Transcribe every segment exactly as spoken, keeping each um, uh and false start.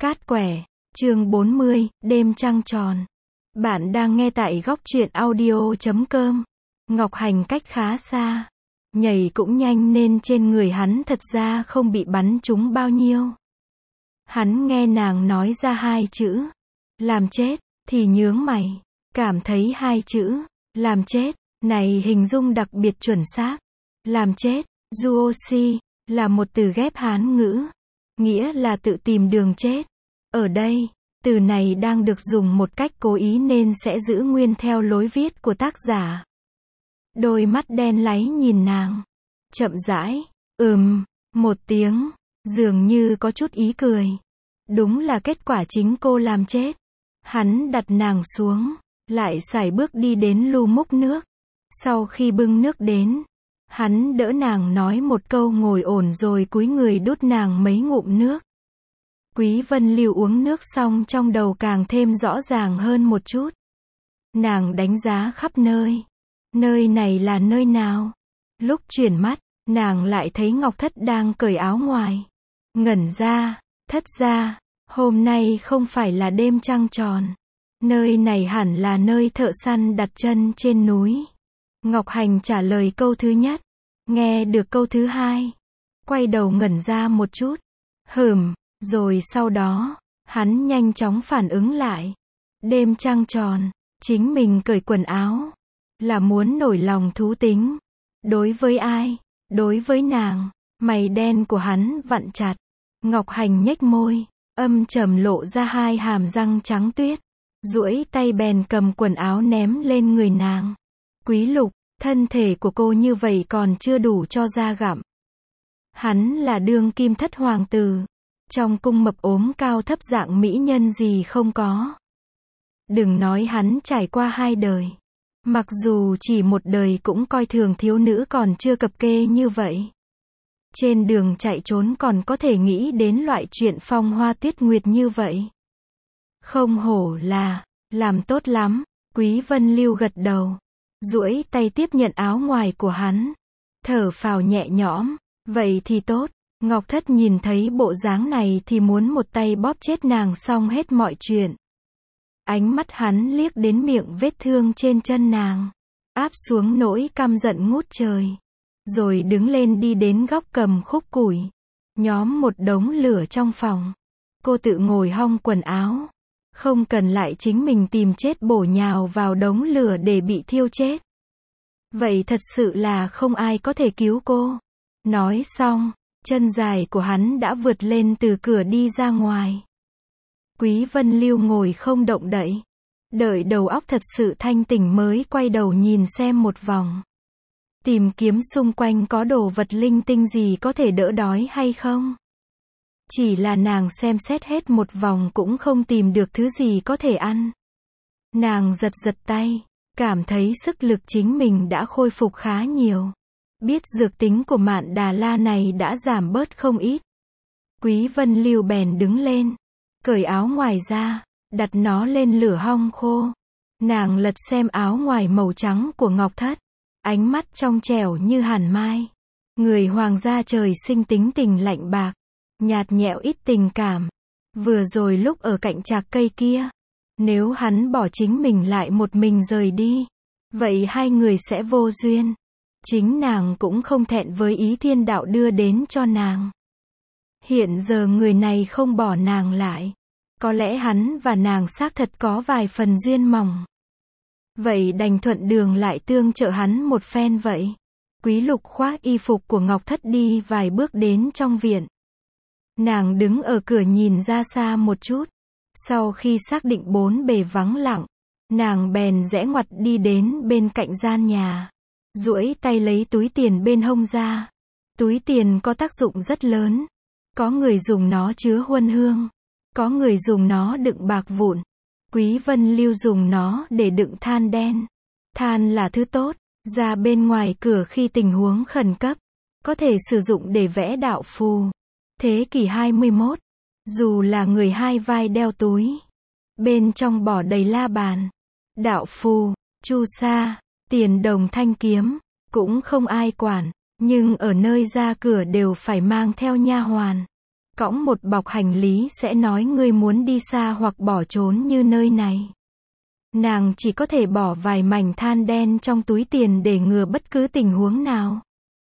Cát quẻ, chương bốn mươi, đêm trăng tròn. Bạn đang nghe tại góc truyện audio chấm com. Ngọc Hành cách khá xa, nhảy cũng nhanh nên trên người hắn thật ra không bị bắn trúng bao nhiêu. Hắn nghe nàng nói ra hai chữ, làm chết, thì nhướng mày, cảm thấy hai chữ, làm chết, này hình dung đặc biệt chuẩn xác. Làm chết, Duoxi, là một từ ghép Hán ngữ, nghĩa là tự tìm đường chết. Ở đây, từ này đang được dùng một cách cố ý nên sẽ giữ nguyên theo lối viết của tác giả. Đôi mắt đen láy nhìn nàng, chậm rãi, ừm, một tiếng, dường như có chút ý cười. Đúng là kết quả chính cô làm chết. Hắn đặt nàng xuống, lại sải bước đi đến lu múc nước. Sau khi bưng nước đến, hắn đỡ nàng nói một câu ngồi ổn rồi cúi người đút nàng mấy ngụm nước. Quý Vân Lưu uống nước xong trong đầu càng thêm rõ ràng hơn một chút. Nàng đánh giá khắp nơi. Nơi này là nơi nào? Lúc chuyển mắt, nàng lại thấy Ngọc Thất đang cởi áo ngoài. Ngẩn ra, thất ra, hôm nay không phải là đêm trăng tròn. Nơi này hẳn là nơi thợ săn đặt chân trên núi. Ngọc Hành trả lời câu thứ nhất. Nghe được câu thứ hai, quay đầu ngẩn ra một chút. Hừm, rồi sau đó, hắn nhanh chóng phản ứng lại. Đêm trăng tròn, chính mình cởi quần áo, là muốn nổi lòng thú tính. Đối với ai? Đối với nàng. Mày đen của hắn vặn chặt. Ngọc Hành nhếch môi, âm trầm lộ ra hai hàm răng trắng tuyết. Duỗi tay bèn cầm quần áo ném lên người nàng. Quý Lục, thân thể của cô như vậy còn chưa đủ cho da gặm. Hắn là đương kim thất hoàng tử. Trong cung mập ốm cao thấp dạng mỹ nhân gì không có. Đừng nói hắn trải qua hai đời. Mặc dù chỉ một đời cũng coi thường thiếu nữ còn chưa cập kê như vậy. Trên đường chạy trốn còn có thể nghĩ đến loại chuyện phong hoa tuyết nguyệt như vậy. Không hổ là, làm tốt lắm. Quý Vân Lưu gật đầu, duỗi tay tiếp nhận áo ngoài của hắn. Thở phào nhẹ nhõm, vậy thì tốt. Ngọc Thất nhìn thấy bộ dáng này thì muốn một tay bóp chết nàng xong hết mọi chuyện. Ánh mắt hắn liếc đến miệng vết thương trên chân nàng, áp xuống nỗi căm giận ngút trời. Rồi đứng lên đi đến góc cầm khúc củi, nhóm một đống lửa trong phòng. Cô tự ngồi hong quần áo, không cần lại chính mình tìm chết bổ nhào vào đống lửa để bị thiêu chết. Vậy thật sự là không ai có thể cứu cô. Nói xong, chân dài của hắn đã vượt lên từ cửa đi ra ngoài. Quý Vân Lưu ngồi không động đậy, đợi đầu óc thật sự thanh tỉnh mới quay đầu nhìn xem một vòng. Tìm kiếm xung quanh có đồ vật linh tinh gì có thể đỡ đói hay không. Chỉ là nàng xem xét hết một vòng cũng không tìm được thứ gì có thể ăn. Nàng giật giật tay, cảm thấy sức lực chính mình đã khôi phục khá nhiều. Biết dược tính của Mạn Đà La này đã giảm bớt không ít. Quý Vân Lưu bèn đứng lên, cởi áo ngoài ra, đặt nó lên lửa hong khô. Nàng lật xem áo ngoài màu trắng của Ngọc Thất, ánh mắt trong trẻo như hàn mai. Người hoàng gia trời sinh tính tình lạnh bạc, nhạt nhẽo ít tình cảm. Vừa rồi lúc ở cạnh trạc cây kia, nếu hắn bỏ chính mình lại một mình rời đi, vậy hai người sẽ vô duyên. Chính nàng cũng không thẹn với ý thiên đạo đưa đến cho nàng. Hiện giờ người này không bỏ nàng lại. Có lẽ hắn và nàng xác thật có vài phần duyên mỏng. Vậy đành thuận đường lại tương trợ hắn một phen vậy. Quý Lục khoác y phục của Ngọc Thất đi vài bước đến trong viện. Nàng đứng ở cửa nhìn ra xa một chút. Sau khi xác định bốn bề vắng lặng, nàng bèn rẽ ngoặt đi đến bên cạnh gian nhà. Duỗi tay lấy túi tiền bên hông ra. Túi tiền có tác dụng rất lớn. Có người dùng nó chứa huân hương. Có người dùng nó đựng bạc vụn. Quý Vân Lưu dùng nó để đựng than đen. Than là thứ tốt, ra bên ngoài cửa khi tình huống khẩn cấp. Có thể sử dụng để vẽ đạo phù. Thế kỷ hai mươi mốt, dù là người hai vai đeo túi, bên trong bỏ đầy la bàn, đạo phù, chu sa, tiền đồng thanh kiếm, cũng không ai quản. Nhưng ở nơi ra cửa đều phải mang theo nha hoàn. cõng một bọc hành lý sẽ nói ngươi muốn đi xa hoặc bỏ trốn như nơi này. Nàng chỉ có thể bỏ vài mảnh than đen trong túi tiền để ngừa bất cứ tình huống nào.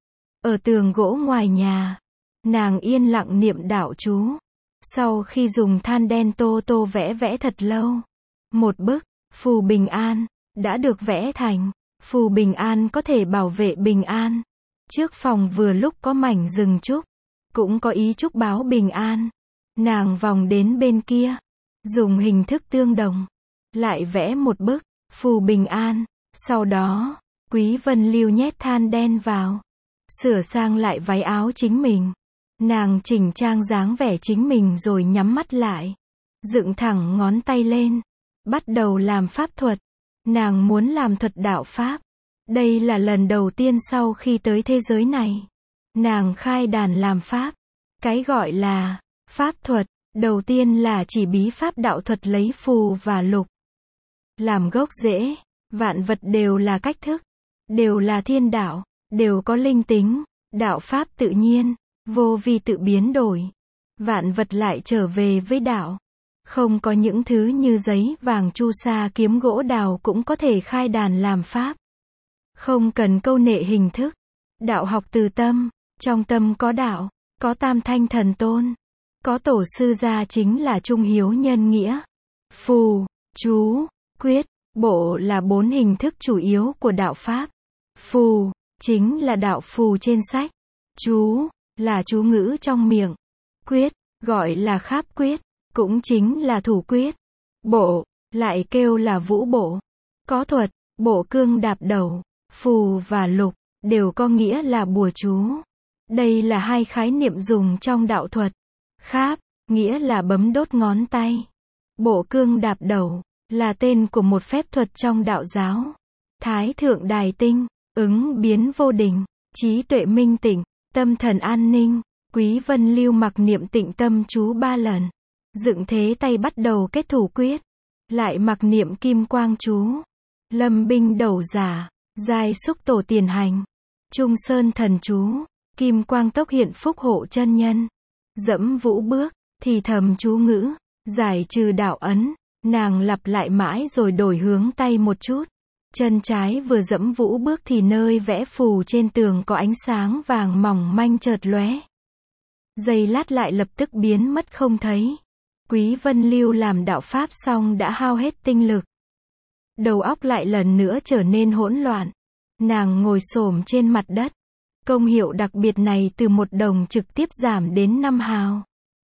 Ở tường gỗ ngoài nhà, nàng yên lặng niệm đạo chú. Sau khi dùng than đen tô tô vẽ vẽ thật lâu, một bức phù bình an đã được vẽ thành. Phù bình an có thể bảo vệ bình an. Trước phòng vừa lúc có mảnh rừng trúc, cũng có ý chúc báo bình an. Nàng vòng đến bên kia, dùng hình thức tương đồng, lại vẽ một bức phù bình an. Sau đó, Quý Vân Lưu nhét than đen vào, sửa sang lại váy áo chính mình. Nàng chỉnh trang dáng vẻ chính mình rồi nhắm mắt lại, dựng thẳng ngón tay lên, bắt đầu làm pháp thuật. Nàng muốn làm thuật đạo pháp. Đây là lần đầu tiên sau khi tới thế giới này, nàng khai đàn làm pháp. Cái gọi là pháp thuật, đầu tiên là chỉ bí pháp đạo thuật lấy phù và lục làm gốc rễ. Vạn vật đều là cách thức, đều là thiên đạo, đều có linh tính. Đạo pháp tự nhiên, vô vi tự biến đổi. Vạn vật lại trở về với đạo. Không có những thứ như giấy, vàng, chu sa, kiếm, gỗ, đào cũng có thể khai đàn làm pháp. Không cần câu nệ hình thức. Đạo học từ tâm, trong tâm có đạo, có tam thanh thần tôn, có tổ sư gia chính là trung hiếu nhân nghĩa. Phù, chú, quyết, bộ là bốn hình thức chủ yếu của đạo pháp. Phù, chính là đạo phù trên sách. Chú, là chú ngữ trong miệng. Quyết, gọi là kháp quyết, cũng chính là thủ quyết. Bộ, lại kêu là vũ bộ. Có thuật, bộ cương đạp đầu. Phù và lục, đều có nghĩa là bùa chú. Đây là hai khái niệm dùng trong đạo thuật. Kháp, nghĩa là bấm đốt ngón tay. Bộ cương đạp đầu, là tên của một phép thuật trong đạo giáo. Thái thượng đài tinh, ứng biến vô đình, trí tuệ minh tịnh, tâm thần an ninh. Quý Vân Lưu mặc niệm tịnh tâm chú ba lần. Dựng thế tay bắt đầu kết thủ quyết. Lại mặc niệm kim quang chú. Lâm binh đầu giả. Giai xúc tổ tiền hành. Trung sơn thần chú. Kim quang tốc hiện phúc hộ chân nhân. Dẫm vũ bước, thì thầm chú ngữ. Giải trừ đạo ấn. Nàng lặp lại mãi rồi đổi hướng tay một chút. Chân trái vừa dẫm vũ bước thì nơi vẽ phù trên tường có ánh sáng vàng mỏng manh chợt lóe. Giây lát lại lập tức biến mất không thấy. Quý Vân Lưu làm đạo pháp xong đã hao hết tinh lực. Đầu óc lại lần nữa trở nên hỗn loạn. Nàng ngồi xổm trên mặt đất. Công hiệu đặc biệt này từ một đồng trực tiếp giảm đến năm hào.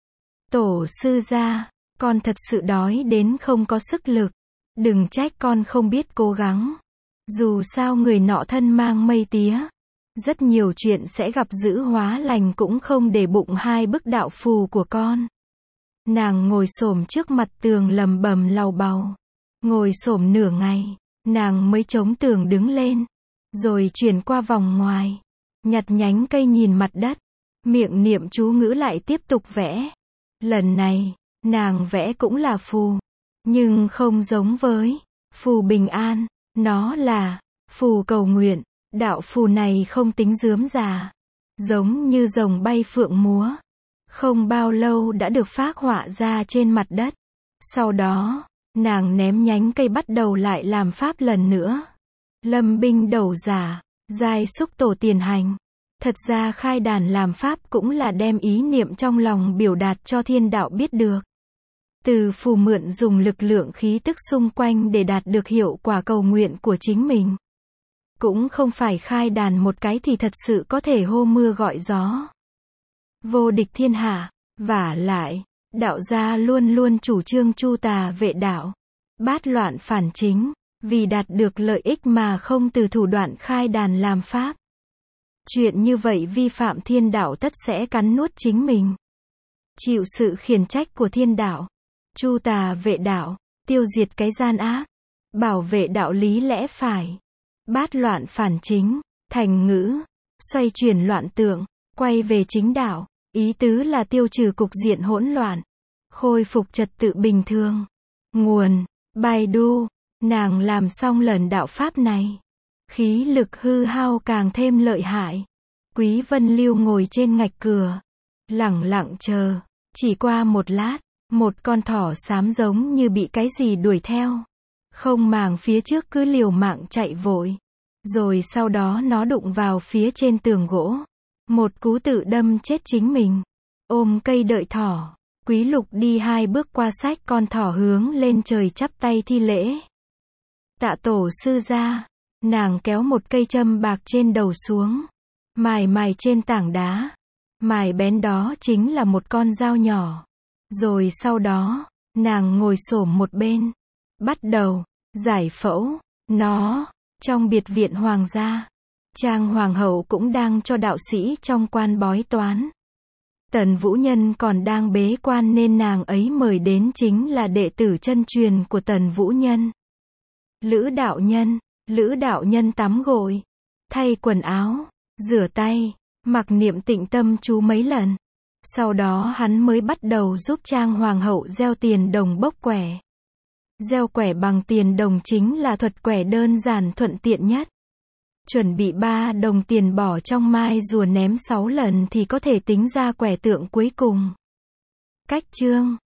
Tổ sư gia, con thật sự đói đến không có sức lực. Đừng trách con không biết cố gắng. Dù sao người nọ thân mang mây tía. Rất nhiều chuyện sẽ gặp dữ hóa lành cũng không để bụng hai bức đạo phù của con. Nàng ngồi xổm trước mặt tường lầm bầm lầu bầu. Ngồi xổm nửa ngày, nàng mới chống tường đứng lên. Rồi chuyển qua vòng ngoài. Nhặt nhánh cây nhìn mặt đất. Miệng niệm chú ngữ lại tiếp tục vẽ. Lần này, nàng vẽ cũng là phù. Nhưng không giống với phù bình an. Nó là phù cầu nguyện. Đạo phù này không tính rườm rà. Giống như rồng bay phượng múa. Không bao lâu đã được phác họa ra trên mặt đất. Sau đó, nàng ném nhánh cây bắt đầu lại làm pháp lần nữa. Lâm binh đầu giả, giai xúc tổ tiền hành. Thật ra khai đàn làm pháp cũng là đem ý niệm trong lòng biểu đạt cho thiên đạo biết được. Từ phù mượn dùng lực lượng khí tức xung quanh để đạt được hiệu quả cầu nguyện của chính mình. Cũng không phải khai đàn một cái thì thật sự có thể hô mưa gọi gió. Vô địch thiên hạ, vả lại, đạo gia luôn luôn chủ trương chu tà vệ đạo. Bát loạn phản chính, vì đạt được lợi ích mà không từ thủ đoạn khai đàn làm pháp. Chuyện như vậy vi phạm thiên đạo tất sẽ cắn nuốt chính mình. Chịu sự khiển trách của thiên đạo. Chu tà vệ đạo, tiêu diệt cái gian ác. Bảo vệ đạo lý lẽ phải. Bát loạn phản chính, thành ngữ, xoay chuyển loạn tượng, quay về chính đạo. Ý tứ là tiêu trừ cục diện hỗn loạn. Khôi phục trật tự bình thường. Nguồn, Baidu, nàng làm xong lần đạo pháp này. Khí lực hư hao càng thêm lợi hại. Quý Vân Lưu ngồi trên ngạch cửa. Lẳng lặng chờ. Chỉ qua một lát, một con thỏ xám giống như bị cái gì đuổi theo. Không màng phía trước cứ liều mạng chạy vội. Rồi sau đó nó đụng vào phía trên tường gỗ. Một cú tự đâm chết chính mình. Ôm cây đợi thỏ. Quý Lục đi hai bước qua xách con thỏ hướng lên trời chắp tay thi lễ. Tạ tổ sư gia. Nàng kéo một cây châm bạc trên đầu xuống. Mài mài trên tảng đá. Mài bén đó chính là một con dao nhỏ. Rồi sau đó, nàng ngồi xổm một bên. Bắt đầu, giải phẫu. Nó, trong biệt viện hoàng gia. Trang hoàng hậu cũng đang cho đạo sĩ trong quan bói toán. Tần Vũ Nhân còn đang bế quan nên nàng ấy mời đến chính là đệ tử chân truyền của Tần Vũ Nhân. Lữ đạo nhân, Lữ đạo nhân tắm gội, thay quần áo, rửa tay, mặc niệm tịnh tâm chú mấy lần. Sau đó hắn mới bắt đầu giúp Trang hoàng hậu gieo tiền đồng bốc quẻ. Gieo quẻ bằng tiền đồng chính là thuật quẻ đơn giản thuận tiện nhất. Chuẩn bị ba đồng tiền bỏ trong mai rùa ném sáu lần thì có thể tính ra quẻ tượng cuối cùng. Cách chương